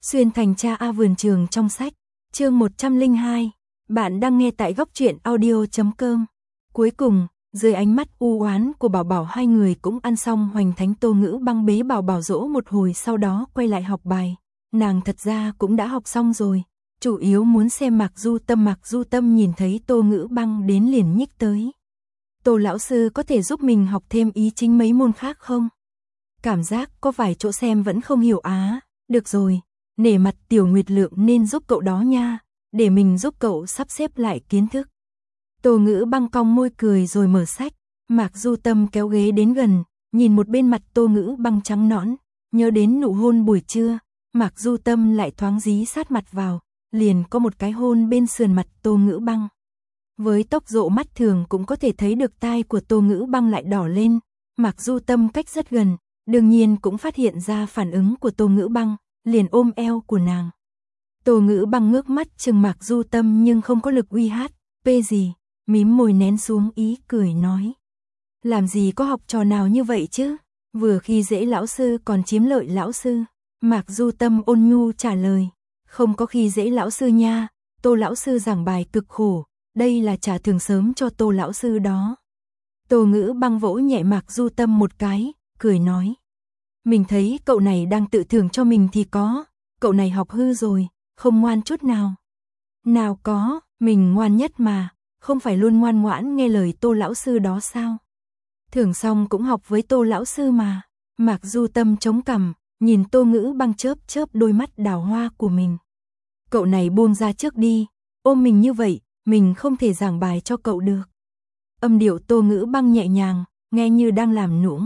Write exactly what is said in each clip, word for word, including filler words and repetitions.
Xuyên thành cha A vườn trường trong sách, chương một trăm lẻ hai, bạn đang nghe tại góc truyện audio chấm com. Cuối cùng, dưới ánh mắt u oán của Bảo Bảo hai người cũng ăn xong Hoành Thánh Tô Ngữ Băng bế Bảo Bảo dỗ một hồi sau đó quay lại học bài. Nàng thật ra cũng đã học xong rồi, chủ yếu muốn xem Mạc Du Tâm. Mạc Du Tâm nhìn thấy Tô Ngữ Băng đến liền nhích tới. Tô lão sư có thể giúp mình học thêm ý chính mấy môn khác không? Cảm giác có vài chỗ xem vẫn không hiểu á, được rồi. Nể mặt Tiểu Nguyệt Lượng nên giúp cậu đó nha, để mình giúp cậu sắp xếp lại kiến thức. Tô Ngữ Băng cong môi cười rồi mở sách, Mạc Du Tâm kéo ghế đến gần, nhìn một bên mặt Tô Ngữ Băng trắng nõn, nhớ đến nụ hôn buổi trưa, Mạc Du Tâm lại thoáng dí sát mặt vào, liền có một cái hôn bên sườn mặt Tô Ngữ Băng. Với tốc độ mắt thường cũng có thể thấy được tai của Tô Ngữ Băng lại đỏ lên, Mạc Du Tâm cách rất gần, đương nhiên cũng phát hiện ra phản ứng của Tô Ngữ Băng, liền ôm eo của nàng. Tô Ngữ Băng ngước mắt chừng Mạc Du Tâm nhưng không có lực uy hát, pê gì, mím môi nén xuống ý cười nói. Làm gì có học trò nào như vậy chứ, vừa khi dễ lão sư còn chiếm lợi lão sư. Mạc Du Tâm ôn nhu trả lời, không có khi dễ lão sư nha, Tô lão sư giảng bài cực khổ, đây là trả thưởng sớm cho Tô lão sư đó. Tô Ngữ Băng vỗ nhẹ Mạc Du Tâm một cái, cười nói. Mình thấy cậu này đang tự thưởng cho mình thì có, cậu này học hư rồi, không ngoan chút nào. Nào có, mình ngoan nhất mà, không phải luôn ngoan ngoãn nghe lời Tô lão sư đó sao? Thưởng xong cũng học với Tô lão sư mà. Mạc Du Tâm chống cằm, nhìn Tô Ngữ Băng chớp chớp đôi mắt đào hoa của mình. Cậu này buông ra trước đi, ôm mình như vậy, mình không thể giảng bài cho cậu được. Âm điệu Tô Ngữ Băng nhẹ nhàng, nghe như đang làm nũng.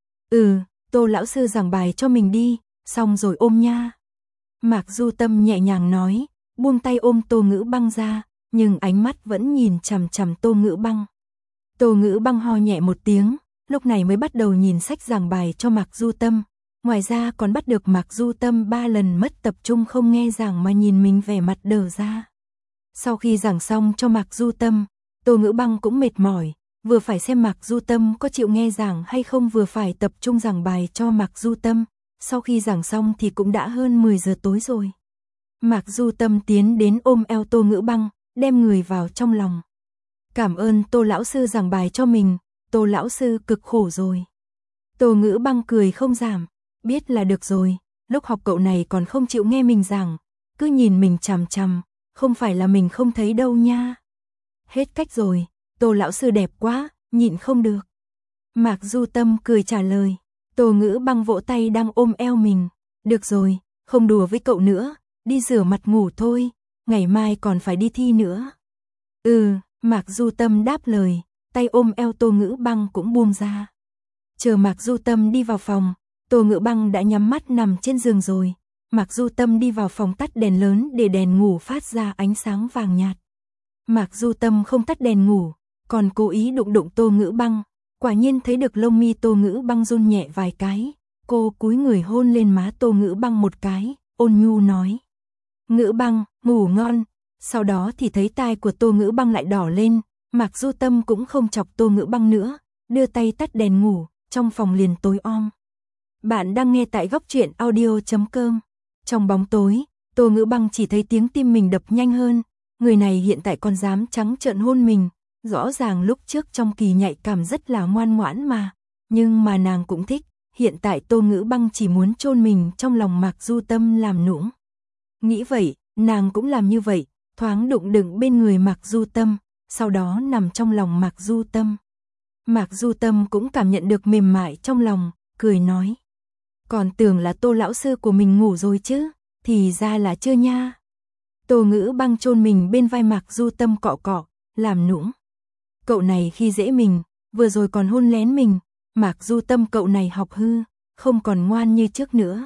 Ừ, Tô lão sư giảng bài cho mình đi, xong rồi ôm nha. Mạc Du Tâm nhẹ nhàng nói, buông tay ôm Tô Ngữ Băng ra, nhưng ánh mắt vẫn nhìn chằm chằm Tô Ngữ Băng. Tô Ngữ Băng ho nhẹ một tiếng, lúc này mới bắt đầu nhìn sách giảng bài cho Mạc Du Tâm. Ngoài ra còn bắt được Mạc Du Tâm ba lần mất tập trung không nghe giảng mà nhìn mình vẻ mặt đờ ra. Sau khi giảng xong cho Mạc Du Tâm, Tô Ngữ Băng cũng mệt mỏi, vừa phải xem Mạc Du Tâm có chịu nghe giảng hay không vừa phải tập trung giảng bài cho Mạc Du Tâm. Sau khi giảng xong thì cũng đã hơn mười giờ tối rồi. Mạc Du Tâm tiến đến ôm eo Tô Ngữ Băng, đem người vào trong lòng. Cảm ơn Tô lão sư giảng bài cho mình, Tô lão sư cực khổ rồi. Tô Ngữ Băng cười không giảm, biết là được rồi, lúc học cậu này còn không chịu nghe mình giảng, cứ nhìn mình chằm chằm, không phải là mình không thấy đâu nha. Hết cách rồi, Tô lão sư đẹp quá, nhịn không được. Mạc Du Tâm cười trả lời. Tô Ngữ Băng vỗ tay đang ôm eo mình. Được rồi, không đùa với cậu nữa, đi rửa mặt ngủ thôi, ngày mai còn phải đi thi nữa. Ừ, Mạc Du Tâm đáp lời, tay ôm eo Tô Ngữ Băng cũng buông ra. Chờ Mạc Du Tâm đi vào phòng, Tô Ngữ Băng đã nhắm mắt nằm trên giường rồi. Mạc Du Tâm đi vào phòng tắt đèn lớn để đèn ngủ phát ra ánh sáng vàng nhạt. Mạc Du Tâm không tắt đèn ngủ, còn cố ý đụng đụng Tô Ngữ Băng. Quả nhiên thấy được lông mi Tô Ngữ Băng run nhẹ vài cái, cô cúi người hôn lên má Tô Ngữ Băng một cái, ôn nhu nói. Ngữ Băng, ngủ ngon, sau đó thì thấy tai của Tô Ngữ Băng lại đỏ lên, Mạc Du Tâm cũng không chọc Tô Ngữ Băng nữa, đưa tay tắt đèn ngủ, trong phòng liền tối om. Bạn đang nghe tại góc truyện audio chấm com. Trong bóng tối, Tô Ngữ Băng chỉ thấy tiếng tim mình đập nhanh hơn, người này hiện tại còn dám trắng trợn hôn mình. Rõ ràng lúc trước trong kỳ nhạy cảm rất là ngoan ngoãn mà, nhưng mà nàng cũng thích, hiện tại Tô Ngữ Băng chỉ muốn chôn mình trong lòng Mạc Du Tâm làm nũng. Nghĩ vậy, nàng cũng làm như vậy, thoáng đụng đựng bên người Mạc Du Tâm, sau đó nằm trong lòng Mạc Du Tâm. Mạc Du Tâm cũng cảm nhận được mềm mại trong lòng, cười nói. Còn tưởng là Tô lão sư của mình ngủ rồi chứ, thì ra là chưa nha. Tô Ngữ Băng chôn mình bên vai Mạc Du Tâm cọ cọ, làm nũng. Cậu này khi dễ mình, vừa rồi còn hôn lén mình, Mạc Du Tâm cậu này học hư, không còn ngoan như trước nữa.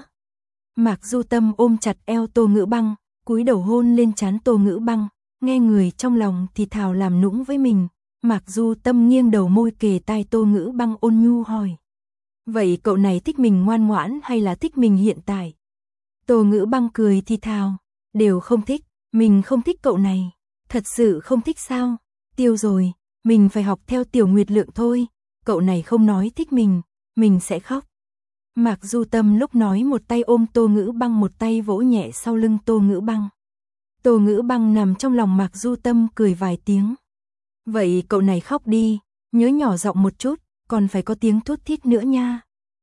Mạc Du Tâm ôm chặt eo Tô Ngữ Băng, cúi đầu hôn lên trán Tô Ngữ Băng, nghe người trong lòng thì thào làm nũng với mình. Mạc Du Tâm nghiêng đầu môi kề tai Tô Ngữ Băng ôn nhu hỏi. Vậy cậu này thích mình ngoan ngoãn hay là thích mình hiện tại? Tô Ngữ Băng cười thì thào, đều không thích, mình không thích cậu này. Thật sự không thích sao? Tiêu rồi. Mình phải học theo Tiểu Nguyệt Lượng thôi, cậu này không nói thích mình, mình sẽ khóc. Mạc Du Tâm lúc nói một tay ôm Tô Ngữ Băng, một tay vỗ nhẹ sau lưng Tô Ngữ Băng. Tô Ngữ Băng nằm trong lòng Mạc Du Tâm cười vài tiếng. Vậy cậu này khóc đi, nhớ nhỏ giọng một chút, còn phải có tiếng thút thít nữa nha.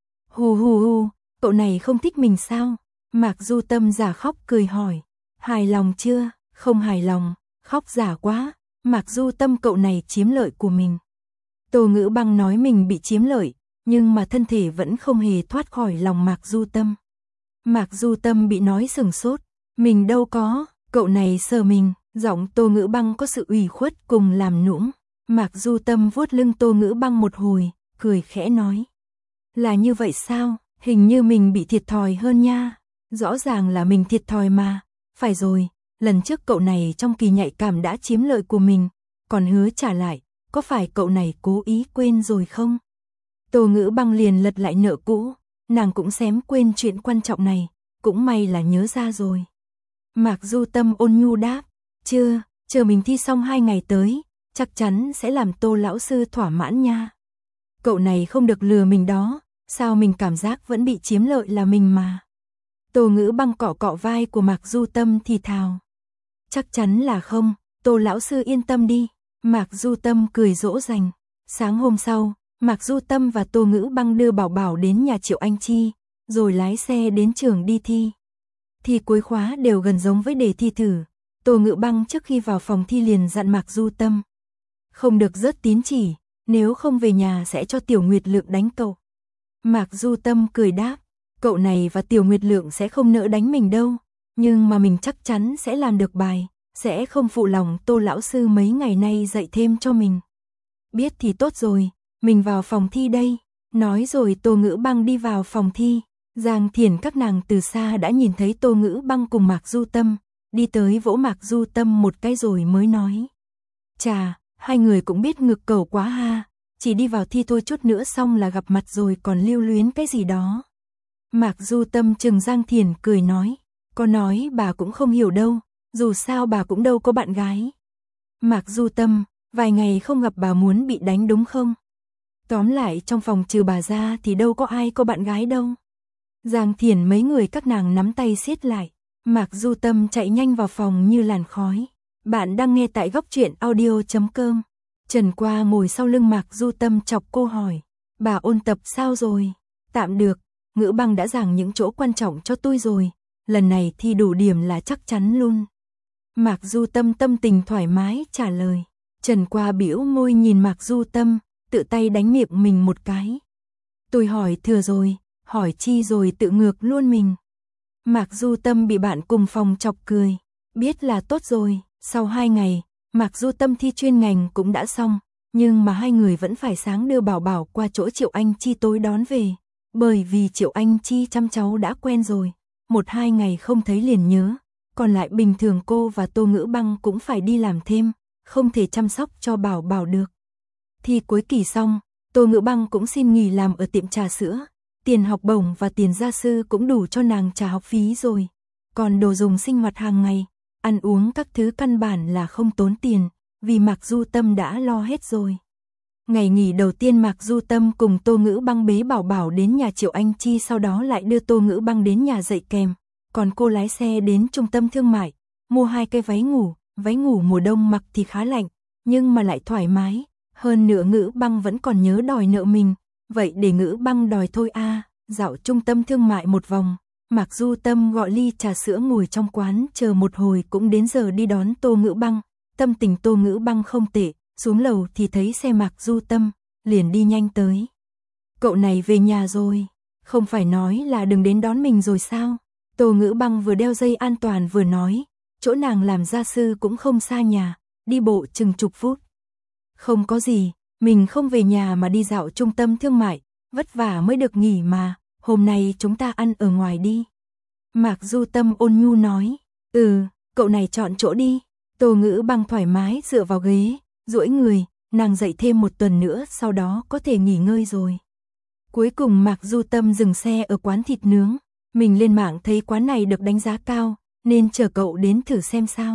Hù hù hù, cậu này không thích mình sao? Mạc Du Tâm giả khóc cười hỏi. Hài lòng chưa? Không hài lòng, khóc giả quá. Mạc Du Tâm, cậu này chiếm lợi của mình. Tô Ngữ Băng nói mình bị chiếm lợi, nhưng mà thân thể vẫn không hề thoát khỏi lòng Mạc Du Tâm. Mạc Du Tâm bị nói sừng sốt. Mình đâu có, cậu này sờ mình. Giọng Tô Ngữ Băng có sự ủy khuất cùng làm nũng. Mạc Du Tâm vuốt lưng Tô Ngữ Băng một hồi, cười khẽ nói. Là như vậy sao? Hình như mình bị thiệt thòi hơn nha. Rõ ràng là mình thiệt thòi mà. Phải rồi, lần trước cậu này trong kỳ nhạy cảm đã chiếm lợi của mình, còn hứa trả lại, có phải cậu này cố ý quên rồi không? Tô Ngữ Băng liền lật lại nợ cũ, nàng cũng xém quên chuyện quan trọng này, cũng may là nhớ ra rồi. Mạc Du Tâm ôn nhu đáp, chưa, chờ mình thi xong hai ngày tới, chắc chắn sẽ làm Tô lão sư thỏa mãn nha. Cậu này không được lừa mình đó, sao mình cảm giác vẫn bị chiếm lợi là mình mà. Tô Ngữ Băng cọ cọ vai của Mạc Du Tâm thì thào. Chắc chắn là không, Tô lão sư yên tâm đi. Mạc Du Tâm cười dỗ dành. Sáng hôm sau, Mạc Du Tâm và Tô Ngữ Băng đưa Bảo Bảo đến nhà Triệu Anh Chi, rồi lái xe đến trường đi thi. Thi cuối khóa đều gần giống với đề thi thử. Tô Ngữ Băng trước khi vào phòng thi liền dặn Mạc Du Tâm. Không được rớt tín chỉ, nếu không về nhà sẽ cho Tiểu Nguyệt Lượng đánh cậu. Mạc Du Tâm cười đáp, cậu này và Tiểu Nguyệt Lượng sẽ không nỡ đánh mình đâu, nhưng mà mình chắc chắn sẽ làm được bài, sẽ không phụ lòng Tô lão sư mấy ngày nay dạy thêm cho mình. Biết thì tốt rồi, mình vào phòng thi đây. Nói rồi Tô Ngữ Băng đi vào phòng thi. Giang Thiển các nàng từ xa đã nhìn thấy Tô Ngữ Băng cùng Mạc Du Tâm, đi tới vỗ Mạc Du Tâm một cái rồi mới nói. Chà, hai người cũng biết ngực cầu quá ha, chỉ đi vào thi thôi, chút nữa xong là gặp mặt rồi còn lưu luyến cái gì đó. Mạc Du Tâm chừng Giang Thiển cười nói, có nói bà cũng không hiểu đâu, dù sao bà cũng đâu có bạn gái. Mạc Du Tâm, vài ngày không gặp bà muốn bị đánh đúng không? Tóm lại trong phòng trừ bà ra thì đâu có ai có bạn gái đâu. Giang Thiển mấy người các nàng nắm tay siết lại. Mạc Du Tâm chạy nhanh vào phòng như làn khói. Bạn đang nghe tại góc truyện audio chấm com. Trần Qua ngồi sau lưng Mạc Du Tâm chọc cô hỏi. Bà ôn tập sao rồi? Tạm được, Ngữ Băng đã giảng những chỗ quan trọng cho tôi rồi. Lần này thi đủ điểm là chắc chắn luôn. Mạc Du Tâm tâm tình thoải mái trả lời. Trần Qua bĩu môi nhìn Mạc Du Tâm, tự tay đánh miệng mình một cái. Tôi hỏi thừa rồi, hỏi chi rồi tự ngược luôn mình. Mạc Du Tâm bị bạn cùng phòng chọc cười. Biết là tốt rồi, sau hai ngày, Mạc Du Tâm thi chuyên ngành cũng đã xong, nhưng mà hai người vẫn phải sáng đưa Bảo Bảo qua chỗ Triệu Anh Chi tối đón về. Bởi vì Triệu Anh Chi chăm cháu đã quen rồi, một hai ngày không thấy liền nhớ, còn lại bình thường cô và Tô Ngữ Băng cũng phải đi làm thêm, không thể chăm sóc cho Bảo Bảo được. Thi cuối kỳ xong, Tô Ngữ Băng cũng xin nghỉ làm ở tiệm trà sữa, tiền học bổng và tiền gia sư cũng đủ cho nàng trả học phí rồi. Còn đồ dùng sinh hoạt hàng ngày, ăn uống các thứ căn bản là không tốn tiền, vì Mạc Du Tâm đã lo hết rồi. Ngày nghỉ đầu tiên Mạc Du Tâm cùng Tô Ngữ Băng bế Bảo Bảo đến nhà Triệu Anh Chi, sau đó lại đưa Tô Ngữ Băng đến nhà dạy kèm, còn cô lái xe đến trung tâm thương mại, mua hai cái váy ngủ, váy ngủ mùa đông mặc thì khá lạnh, nhưng mà lại thoải mái, hơn nữa Ngữ Băng vẫn còn nhớ đòi nợ mình, vậy để Ngữ Băng đòi thôi a. À. Dạo trung tâm thương mại một vòng, Mạc Du Tâm gọi ly trà sữa ngồi trong quán chờ một hồi cũng đến giờ đi đón Tô Ngữ Băng, tâm tình Tô Ngữ Băng không tệ, xuống lầu thì thấy xe Mạc Du Tâm, liền đi nhanh tới. Cậu này về nhà rồi, không phải nói là đừng đến đón mình rồi sao? Tô Ngữ Băng vừa đeo dây an toàn vừa nói, chỗ nàng làm gia sư cũng không xa nhà, đi bộ chừng chục phút. Không có gì, mình không về nhà mà đi dạo trung tâm thương mại, vất vả mới được nghỉ mà, hôm nay chúng ta ăn ở ngoài đi. Mạc Du Tâm ôn nhu nói, ừ, cậu này chọn chỗ đi. Tô Ngữ Băng thoải mái dựa vào ghế, duỗi người, nàng dậy thêm một tuần nữa sau đó có thể nghỉ ngơi rồi. Cuối cùng Mạc Du Tâm dừng xe ở quán thịt nướng, mình lên mạng thấy quán này được đánh giá cao, nên chờ cậu đến thử xem sao.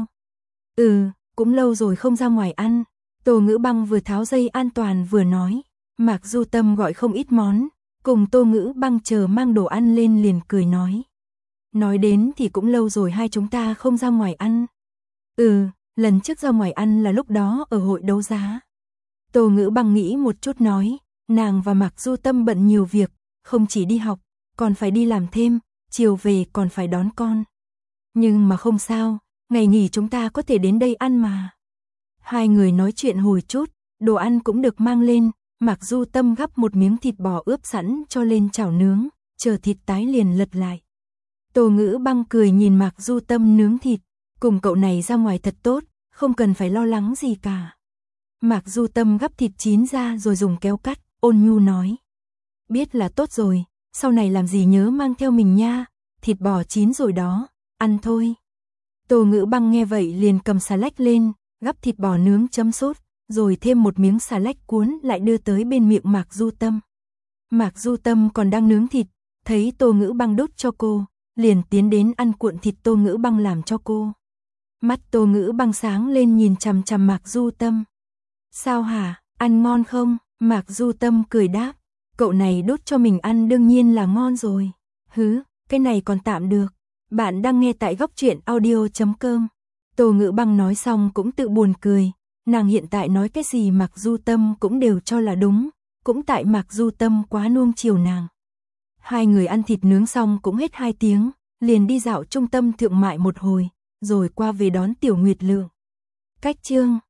Ừ, cũng lâu rồi không ra ngoài ăn. Tô Ngữ Băng vừa tháo dây an toàn vừa nói, Mạc Du Tâm gọi không ít món, cùng Tô Ngữ Băng chờ mang đồ ăn lên liền cười nói. Nói đến thì cũng lâu rồi hai chúng ta không ra ngoài ăn. Ừ, lần trước ra ngoài ăn là lúc đó ở hội đấu giá. Tô Ngữ Băng nghĩ một chút nói, nàng và Mạc Du Tâm bận nhiều việc, không chỉ đi học, còn phải đi làm thêm, chiều về còn phải đón con. Nhưng mà không sao, ngày nghỉ chúng ta có thể đến đây ăn mà. Hai người nói chuyện hồi chút, đồ ăn cũng được mang lên, Mạc Du Tâm gắp một miếng thịt bò ướp sẵn cho lên chảo nướng, chờ thịt tái liền lật lại. Tô Ngữ Băng cười nhìn Mạc Du Tâm nướng thịt, cùng cậu này ra ngoài thật tốt, không cần phải lo lắng gì cả. Mạc Du Tâm gắp thịt chín ra rồi dùng kéo cắt, ôn nhu nói. Biết là tốt rồi, sau này làm gì nhớ mang theo mình nha, thịt bò chín rồi đó, ăn thôi. Tô Ngữ Băng nghe vậy liền cầm xà lách lên, gắp thịt bò nướng chấm sốt, rồi thêm một miếng xà lách cuốn lại đưa tới bên miệng Mạc Du Tâm. Mạc Du Tâm còn đang nướng thịt, thấy Tô Ngữ Băng đút cho cô, liền tiến đến ăn cuộn thịt Tô Ngữ Băng làm cho cô. Mắt Tô Ngữ Băng sáng lên nhìn chằm chằm Mạc Du Tâm. Sao hả, ăn ngon không? Mạc Du Tâm cười đáp, cậu này đút cho mình ăn đương nhiên là ngon rồi. Hứ, cái này còn tạm được. Bạn đang nghe tại góc truyện audio chấm com. Tô Ngữ Băng nói xong cũng tự buồn cười, nàng hiện tại nói cái gì Mạc Du Tâm cũng đều cho là đúng, cũng tại Mạc Du Tâm quá nuông chiều nàng. Hai người ăn thịt nướng xong cũng hết hai tiếng, liền đi dạo trung tâm Thượng Mại một hồi, rồi qua về đón Tiểu Nguyệt Lượng. Cách chương